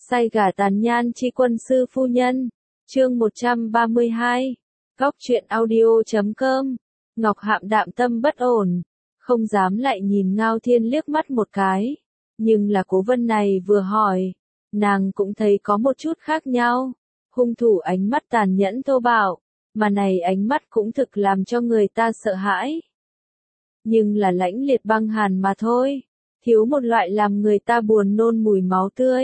Say gả tàn nhan chi quân sư phu nhân. Chương 132. Góc truyện audio.com. Ngọc Hạm đạm tâm bất ổn, không dám lại nhìn Ngao Thiên liếc mắt một cái. Nhưng là Cố Vân này vừa hỏi, nàng cũng thấy có một chút khác nhau. Hung thủ ánh mắt tàn nhẫn thô bạo, mà này ánh mắt cũng thực làm cho người ta sợ hãi. Nhưng là lãnh liệt băng hàn mà thôi, thiếu một loại làm người ta buồn nôn mùi máu tươi.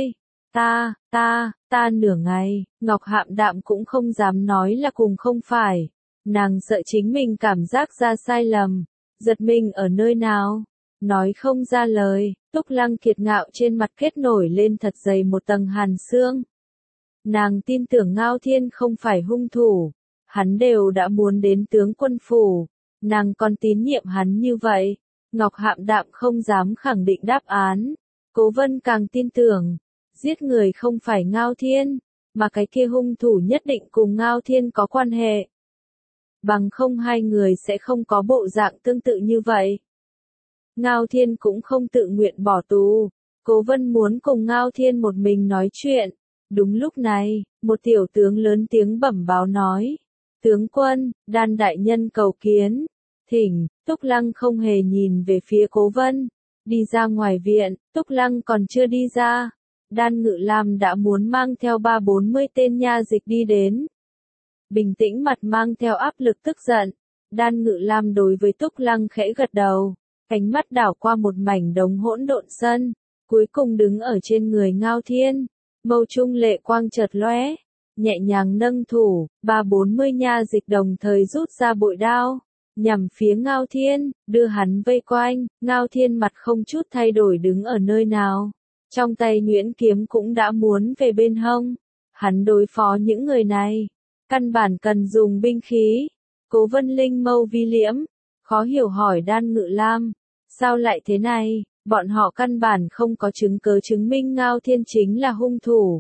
Ta nửa ngày, Ngọc Hạm đạm cũng không dám nói là cùng không phải. Nàng sợ chính mình cảm giác ra sai lầm, giật mình ở nơi nào, nói không ra lời. Túc Lăng kiệt ngạo trên mặt kết nổi lên thật dày một tầng hàn xương. Nàng tin tưởng Ngao Thiên không phải hung thủ, hắn đều đã muốn đến tướng quân phủ, nàng còn tín nhiệm hắn như vậy. Ngọc Hạm đạm không dám khẳng định đáp án, Cố Vân càng tin tưởng, giết người không phải Ngao Thiên, mà cái kia hung thủ nhất định cùng Ngao Thiên có quan hệ. Bằng không hai người sẽ không có bộ dạng tương tự như vậy. Ngao Thiên cũng không tự nguyện bỏ tù, Cố Vân muốn cùng Ngao Thiên một mình nói chuyện. Đúng lúc này, một tiểu tướng lớn tiếng bẩm báo nói: "Tướng quân, Đan đại nhân cầu kiến." Thỉnh. Túc Lăng không hề nhìn về phía Cố Vân, đi ra ngoài viện. Túc Lăng còn chưa đi ra, Đan Ngự Lam đã muốn mang theo 30-40 tên nha dịch đi đến. Bình tĩnh mặt mang theo áp lực tức giận, Đan Ngự Lam đối với Túc Lăng khẽ gật đầu, ánh mắt đảo qua một mảnh đống hỗn độn sân, cuối cùng đứng ở trên người Ngao Thiên, mâu trung lệ quang chợt lóe, nhẹ nhàng nâng thủ, 30-40 nha dịch đồng thời rút ra bội đao, nhằm phía Ngao Thiên, đưa hắn vây quanh. Ngao Thiên mặt không chút thay đổi đứng ở nơi nào, trong tay nhuyễn kiếm cũng đã muốn về bên hông. Hắn đối phó những người này, căn bản cần dùng binh khí. Cố Vân linh mâu vi liễm, khó hiểu hỏi Đan Ngự Lam, sao lại thế này? Bọn họ căn bản không có chứng cứ chứng minh Ngao Thiên chính là hung thủ.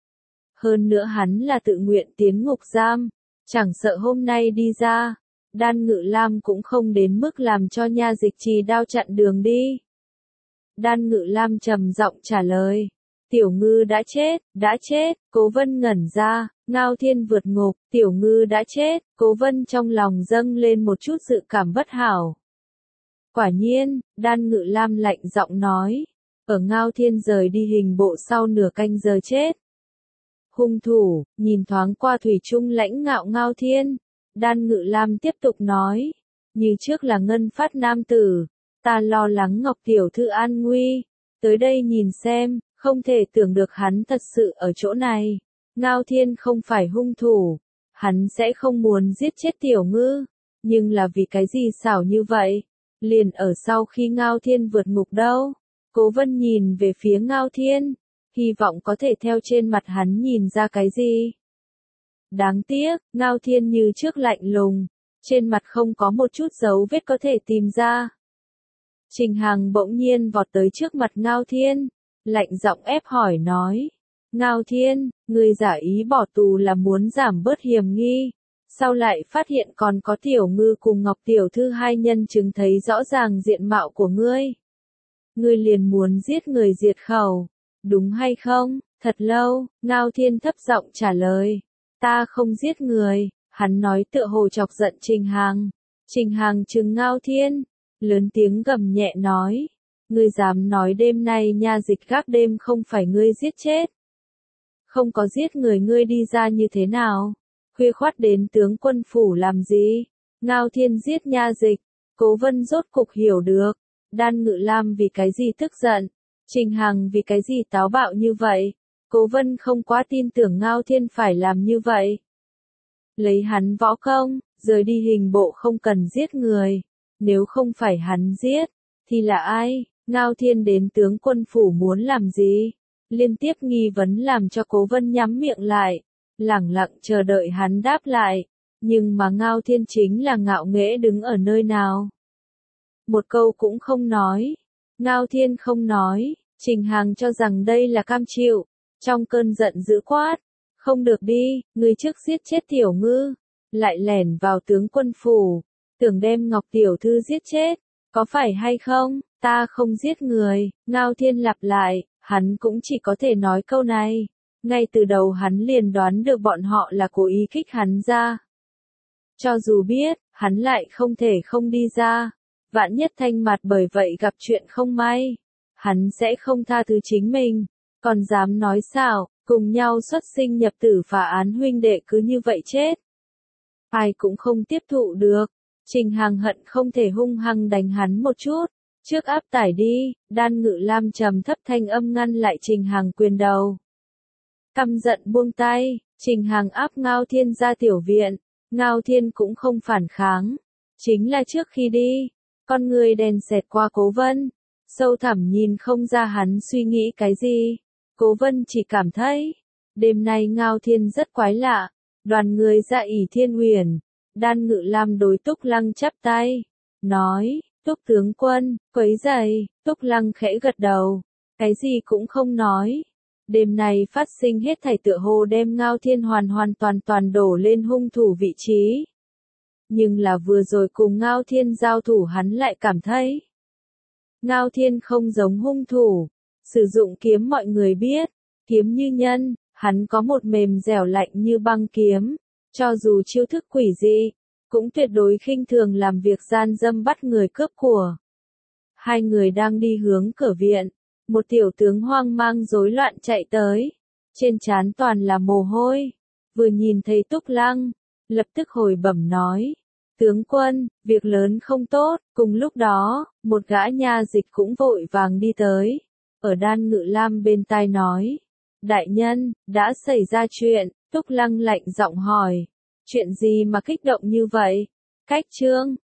Hơn nữa hắn là tự nguyện tiến ngục giam, chẳng sợ hôm nay đi ra, Đan Ngự Lam cũng không đến mức làm cho nha dịch trì đao chặn đường đi. Đan Ngự Lam trầm giọng trả lời: "Tiểu Ngư đã chết." Cố Vân ngẩn ra, Ngao Thiên vượt ngục, Tiểu Ngư đã chết. Cố Vân trong lòng dâng lên một chút dự cảm bất hảo. Quả nhiên, Đan Ngự Lam lạnh giọng nói, ở Ngao Thiên rời đi hình bộ sau nửa canh giờ chết. Hung thủ, nhìn thoáng qua thủy chung lãnh ngạo Ngao Thiên, Đan Ngự Lam tiếp tục nói, như trước là Ngân Phát nam tử, ta lo lắng Ngọc tiểu thư an nguy, tới đây nhìn xem, không thể tưởng được hắn thật sự ở chỗ này. Ngao Thiên không phải hung thủ, hắn sẽ không muốn giết chết Tiểu Ngư, nhưng là vì cái gì xảo như vậy? Liền ở sau khi Ngao Thiên vượt ngục đâu? Cố Vân nhìn về phía Ngao Thiên, hy vọng có thể theo trên mặt hắn nhìn ra cái gì. Đáng tiếc, Ngao Thiên như trước lạnh lùng, trên mặt không có một chút dấu vết có thể tìm ra. Trình Hằng bỗng nhiên vọt tới trước mặt Ngao Thiên, lạnh giọng ép hỏi nói: "Ngao Thiên, ngươi giả ý bỏ tù là muốn giảm bớt hiểm nghi, sao lại phát hiện còn có Tiểu Ngư cùng Ngọc tiểu thư hai nhân chứng thấy rõ ràng diện mạo của ngươi? Ngươi liền muốn giết người diệt khẩu, đúng hay không?" Thật lâu, Ngao Thiên thấp giọng trả lời: "Ta không giết người." Hắn nói tựa hồ chọc giận Trình Hằng. Trình Hằng trừng Ngao Thiên, lớn tiếng gầm nhẹ nói: "Ngươi dám nói đêm nay nha dịch gác đêm không phải ngươi giết chết? Không có giết người ngươi đi ra như thế nào? Khuya khoắt đến tướng quân phủ làm gì?" Ngao Thiên giết nha dịch. Cố Vân rốt cục hiểu được, Đan Ngự Lam vì cái gì tức giận, Trình Hằng vì cái gì táo bạo như vậy. Cố Vân không quá tin tưởng Ngao Thiên phải làm như vậy. Lấy hắn võ công, rời đi hình bộ không cần giết người. Nếu không phải hắn giết, thì là ai? Ngao Thiên đến tướng quân phủ muốn làm gì? Liên tiếp nghi vấn làm cho Cố Vân nhắm miệng lại, lẳng lặng chờ đợi hắn đáp lại. Nhưng mà Ngao Thiên chính là ngạo nghễ đứng ở nơi nào. Một câu cũng không nói. Ngao Thiên không nói, Trình Hằng cho rằng đây là cam chịu. Trong cơn giận dữ quát: "Không được đi, ngươi trước giết chết Tiểu Ngư, lại lẻn vào tướng quân phủ, tưởng đem Ngọc tiểu thư giết chết, có phải hay không?" "Ta không giết người." Ngao Thiên lặp lại, Hắn cũng chỉ có thể nói câu này. Ngay từ đầu hắn liền đoán được bọn họ là cố ý kích hắn ra. Cho dù biết, hắn lại không thể không đi ra. Vạn nhất Thanh Mạt bởi vậy gặp chuyện không may. Hắn sẽ không tha thứ chính mình. Còn dám nói xạo, cùng nhau xuất sinh nhập tử phả án huynh đệ cứ như vậy chết. Ai cũng không tiếp thụ được. Trình Hằng hận không thể hung hăng đánh hắn một chút. Trước áp tải đi, Đan Ngự Lam trầm thấp thanh âm ngăn lại Trình Hằng quyền đầu. Căm giận buông tay, Trình Hằng áp Ngao Thiên ra tiểu viện. Ngao Thiên cũng không phản kháng. Chính là trước khi đi, con người đèn xẹt qua Cố Vân. Sâu thẳm nhìn không ra hắn suy nghĩ cái gì. Cố Vân chỉ cảm thấy, đêm nay Ngao Thiên rất quái lạ. Đoàn người ra ỷ Thiên Uyển. Đan Ngự Lam đối Túc Lăng chắp tay. Nói, Túc tướng quân, quấy rầy. Túc Lăng khẽ gật đầu. Cái gì cũng không nói. Đêm nay phát sinh hết thảy tựa hồ đem Ngao Thiên hoàn toàn đổ lên hung thủ vị trí. Nhưng là vừa rồi cùng Ngao Thiên giao thủ hắn lại cảm thấy. Ngao Thiên không giống hung thủ. Sử dụng kiếm mọi người biết. Kiếm như nhân, hắn có một mềm dẻo lạnh như băng kiếm. Cho dù chiêu thức quỷ dị, cũng tuyệt đối khinh thường làm việc gian dâm bắt người cướp của. Hai người đang đi hướng cửa viện. Một tiểu tướng hoang mang rối loạn chạy tới. Trên trán toàn là mồ hôi. Vừa nhìn thấy Túc Lăng, lập tức hồi bẩm nói. Tướng quân, việc lớn không tốt. Cùng lúc đó, một gã nha dịch cũng vội vàng đi tới. Ở Đan Ngự Lam bên tai nói. Đại nhân, đã xảy ra chuyện. Túc Lăng lạnh giọng hỏi. Chuyện gì mà kích động như vậy? Cách chương